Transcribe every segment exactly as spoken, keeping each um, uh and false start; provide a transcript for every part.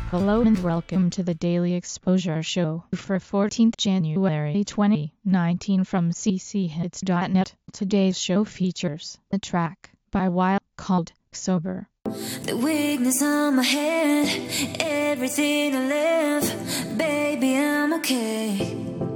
Hello and welcome to the Daily Exposure Show for fourteenth January twenty nineteen from c c hits dot net. Today's show features a track by Weil called Sober. The weakness on my head, everything I live, baby I'm okay.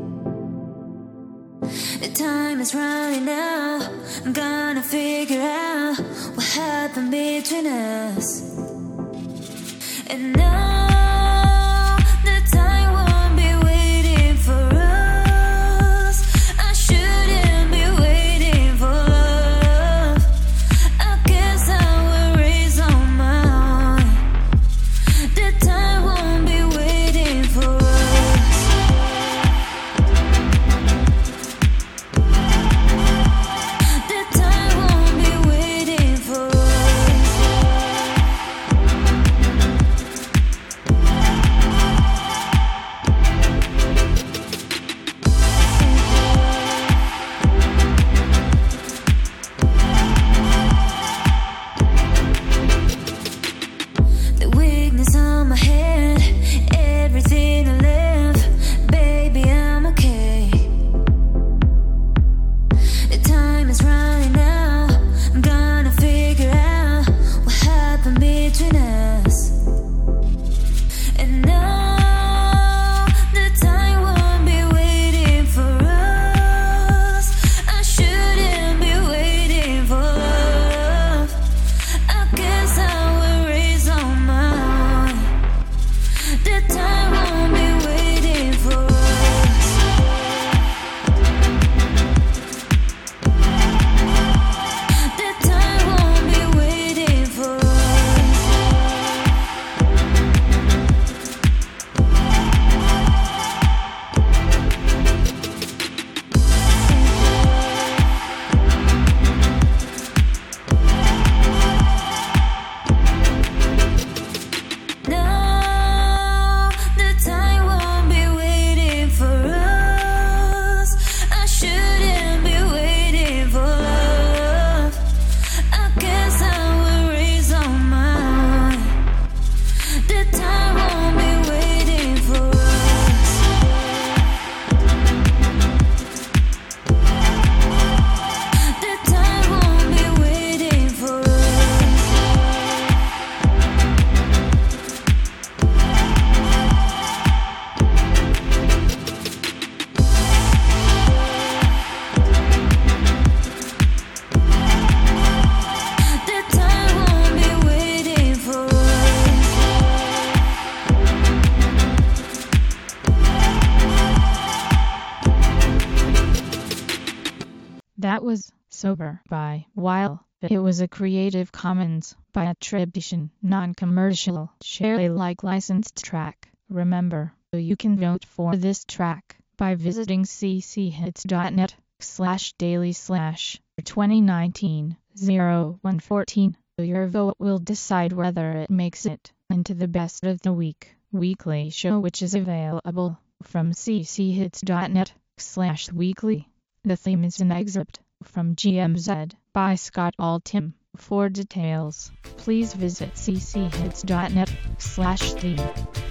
The time is running out, I'm gonna figure out what happened between us. And now the time won't be waiting for us. I shouldn't be waiting for love. I guess I will raise on my own. The time won't be waiting for us. The time won't be waiting for us. On my head, everything I live, baby I'm okay. The time is running out, I'm gonna figure out what happened between us. And now the time won't be waiting for us. I shouldn't be waiting for love. I guess I will raise on my own. The time won't be waiting for us. The time won't be waiting for us. No, the time won't be waiting for us. I shouldn't be waiting for love. I guess I will raise on my own. The time won't be waiting for us. The time won't be waiting for us. The time won't be waiting for us. That was Sober by Weil. It was a Creative Commons by attribution, non-commercial, share Alike licensed track. Remember, you can vote for this track by visiting c c hits dot net slash daily slash twenty nineteen oh one fourteen. Your vote will decide whether it makes it into the best of the week weekly show, which is available from c c hits dot net slash weekly. The theme is an excerpt from G M Z by Scott Altham. For details, please visit c c hits dot net slash theme.